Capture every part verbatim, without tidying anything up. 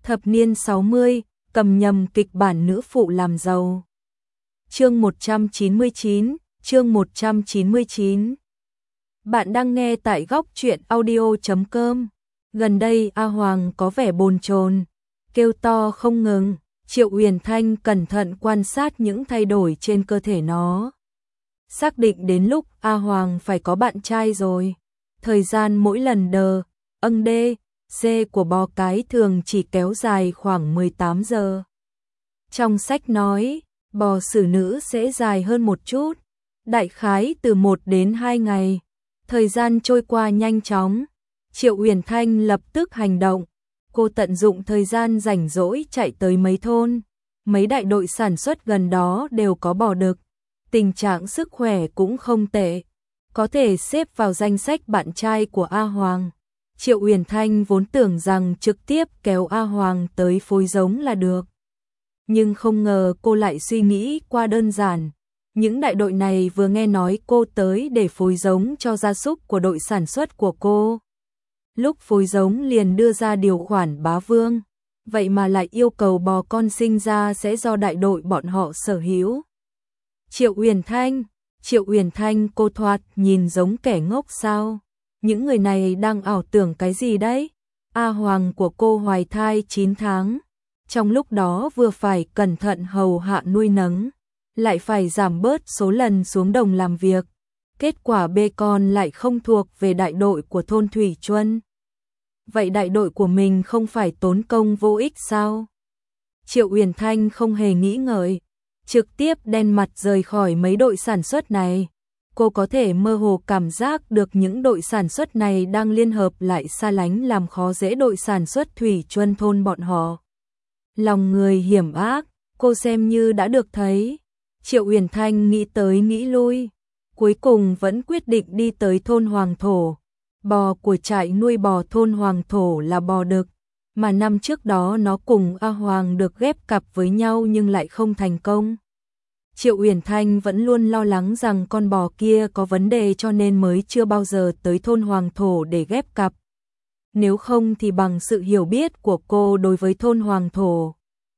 Thập niên sáu mươi, cầm nhầm kịch bản nữ phụ làm giàu. Chương một trăm chín mươi chín, chương một trăm chín mươi chín. Bạn đang nghe tại góc truyện audio chấm com. Gần đây A Hoàng có vẻ bồn chồn, kêu to không ngừng. Triệu Uyển Thanh cẩn thận quan sát những thay đổi trên cơ thể nó. Xác định đến lúc A Hoàng phải có bạn trai rồi. Thời gian mỗi lần đờ, âng đê, dê của bò cái thường chỉ kéo dài khoảng mười tám giờ. Trong sách nói, bò xử nữ sẽ dài hơn một chút, đại khái từ một đến hai ngày. Thời gian trôi qua nhanh chóng, Triệu Uyển Thanh lập tức hành động. Cô tận dụng thời gian rảnh rỗi chạy tới mấy thôn, mấy đại đội sản xuất gần đó đều có bò đực. Tình trạng sức khỏe cũng không tệ, có thể xếp vào danh sách bạn trai của A Hoàng. Triệu Uyển Thanh vốn tưởng rằng trực tiếp kéo A Hoàng tới phối giống là được. Nhưng không ngờ cô lại suy nghĩ qua đơn giản. Những đại đội này vừa nghe nói cô tới để phối giống cho gia súc của đội sản xuất của cô. Lúc phối giống liền đưa ra điều khoản bá vương, vậy mà lại yêu cầu bò con sinh ra sẽ do đại đội bọn họ sở hữu. Triệu Uyển Thanh, Triệu Uyển Thanh cô thoạt nhìn giống kẻ ngốc sao? Những người này đang ảo tưởng cái gì đấy? A Hoàng của cô hoài thai chín tháng, trong lúc đó vừa phải cẩn thận hầu hạ nuôi nấng, lại phải giảm bớt số lần xuống đồng làm việc. Kết quả bê con lại không thuộc về đại đội của thôn Thủy Chuân. Vậy đại đội của mình không phải tốn công vô ích sao? Triệu Uyển Thanh không hề nghĩ ngợi, trực tiếp đen mặt rời khỏi mấy đội sản xuất này. Cô có thể mơ hồ cảm giác được những đội sản xuất này đang liên hợp lại xa lánh làm khó dễ đội sản xuất Thủy Chuân thôn bọn họ. Lòng người hiểm ác, cô xem như đã được thấy. Triệu Uyển Thanh nghĩ tới nghĩ lui, cuối cùng vẫn quyết định đi tới thôn Hoàng Thổ. Bò của trại nuôi bò thôn Hoàng Thổ là bò đực, mà năm trước đó nó cùng A Hoàng được ghép cặp với nhau nhưng lại không thành công. Triệu Uyển Thanh vẫn luôn lo lắng rằng con bò kia có vấn đề cho nên mới chưa bao giờ tới thôn Hoàng Thổ để ghép cặp. Nếu không thì bằng sự hiểu biết của cô đối với thôn Hoàng Thổ,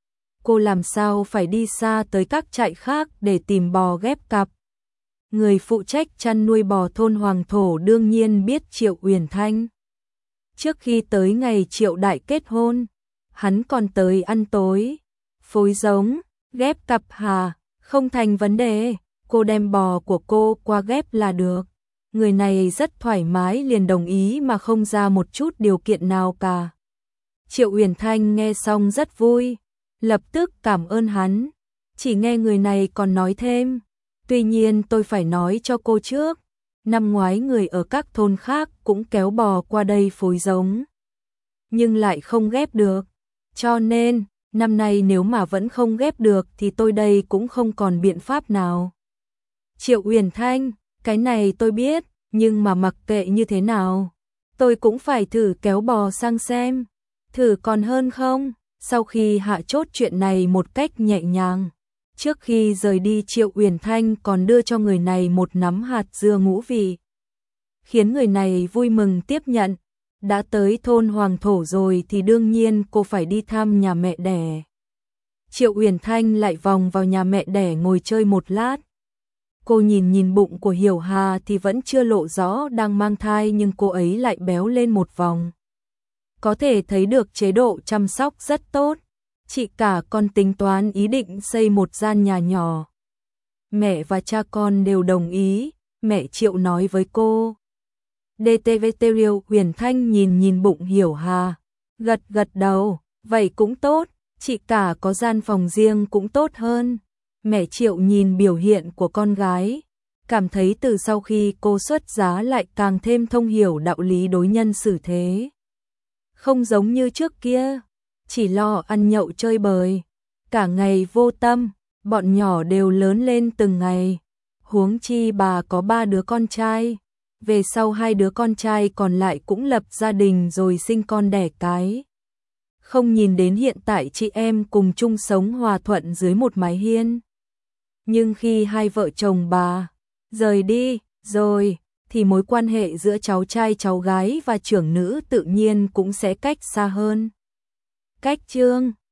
cô làm sao phải đi xa tới các trại khác để tìm bò ghép cặp. Người phụ trách chăn nuôi bò thôn Hoàng Thổ đương nhiên biết Triệu Uyển Thanh. Trước khi tới ngày Triệu Đại kết hôn, hắn còn tới ăn tối, phối giống, ghép cặp hà, không thành vấn đề, cô đem bò của cô qua ghép là được. Người này rất thoải mái liền đồng ý mà không ra một chút điều kiện nào cả. Triệu Uyển Thanh nghe xong rất vui, lập tức cảm ơn hắn. Chỉ nghe người này còn nói thêm, tuy nhiên tôi phải nói cho cô trước, năm ngoái người ở các thôn khác cũng kéo bò qua đây phối giống, nhưng lại không ghép được. Cho nên, năm nay nếu mà vẫn không ghép được thì tôi đây cũng không còn biện pháp nào. Triệu Uyển Thanh, cái này tôi biết, nhưng mà mặc kệ như thế nào, tôi cũng phải thử kéo bò sang xem, thử còn hơn không? Sau khi hạ chốt chuyện này một cách nhẹ nhàng, trước khi rời đi Triệu Uyển Thanh còn đưa cho người này một nắm hạt dưa ngũ vị, khiến người này vui mừng tiếp nhận. Đã tới thôn Hoàng Thổ rồi thì đương nhiên cô phải đi thăm nhà mẹ đẻ. Triệu Uyển Thanh lại vòng vào nhà mẹ đẻ ngồi chơi một lát. Cô nhìn nhìn bụng của Hiểu Hà thì vẫn chưa lộ rõ đang mang thai nhưng cô ấy lại béo lên một vòng. Có thể thấy được chế độ chăm sóc rất tốt. Chị cả còn tính toán ý định xây một gian nhà nhỏ. Mẹ và cha con đều đồng ý, mẹ Triệu nói với cô. đê tê vê Triệu Uyển Thanh nhìn nhìn bụng Hiểu Hà, gật gật đầu, vậy cũng tốt, chị cả có gian phòng riêng cũng tốt hơn. Mẹ Triệu nhìn biểu hiện của con gái, cảm thấy từ sau khi cô xuất giá lại càng thêm thông hiểu đạo lý đối nhân xử thế. Không giống như trước kia, chỉ lo ăn nhậu chơi bời, cả ngày vô tâm, bọn nhỏ đều lớn lên từng ngày. Huống chi bà có ba đứa con trai, về sau hai đứa con trai còn lại cũng lập gia đình rồi sinh con đẻ cái. Không nhìn đến hiện tại chị em cùng chung sống hòa thuận dưới một mái hiên. Nhưng khi hai vợ chồng bà rời đi rồi, thì mối quan hệ giữa cháu trai cháu gái và trưởng nữ tự nhiên cũng sẽ cách xa hơn. Cách chương